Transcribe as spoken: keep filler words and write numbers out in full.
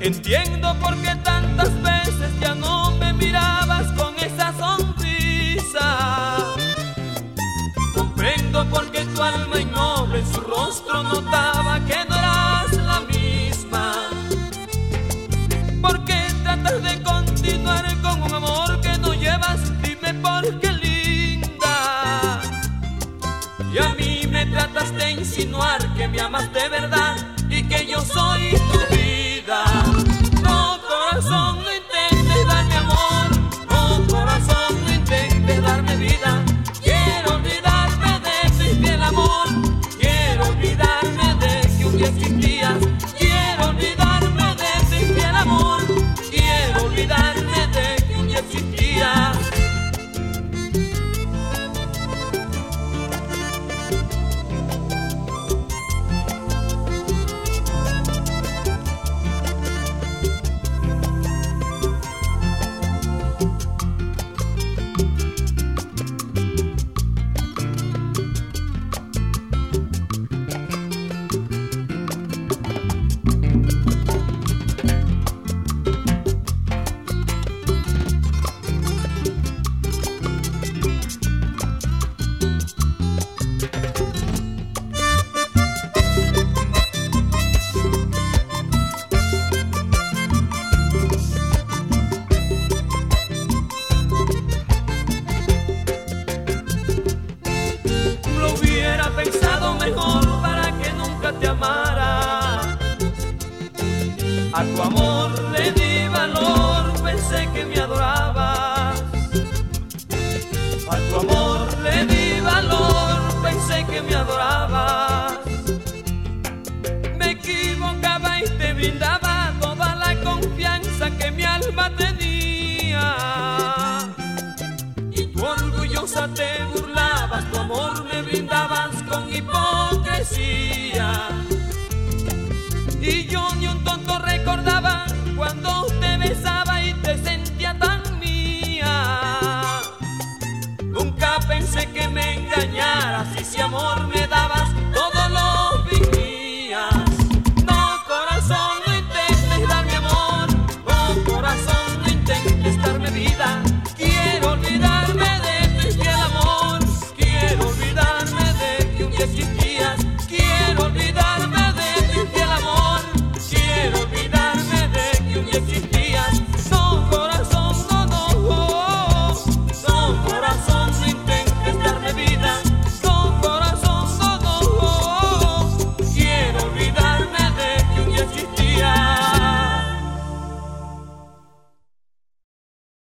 Entiendo por qué tantas veces ya no me mirabas con esa sonrisa. Comprendo por qué tu alma innoble en su rostro notaba que no eras la misma. ¿Por qué tratas de continuar con un amor que no llevas? Dime por qué, linda. Y a mí me tratas de insinuar que me amas de verdad y que yo soy tu vida. No, corazón, no intentes darme amor. No, corazón, no intentes darme vida. Quiero olvidarme de tu infiel amor. Quiero olvidarme de que un día existías. Quiero olvidarme de tu infiel amor. Quiero olvidarme de que un día existías. Pensado mejor para que nunca te amara. A tu amor le di valor, pensé que me adorabas. A tu amor le di valor, pensé que me adorabas. Me equivocaba y te brindaba toda la confianza que mi alma tenía. Y tu orgullosa te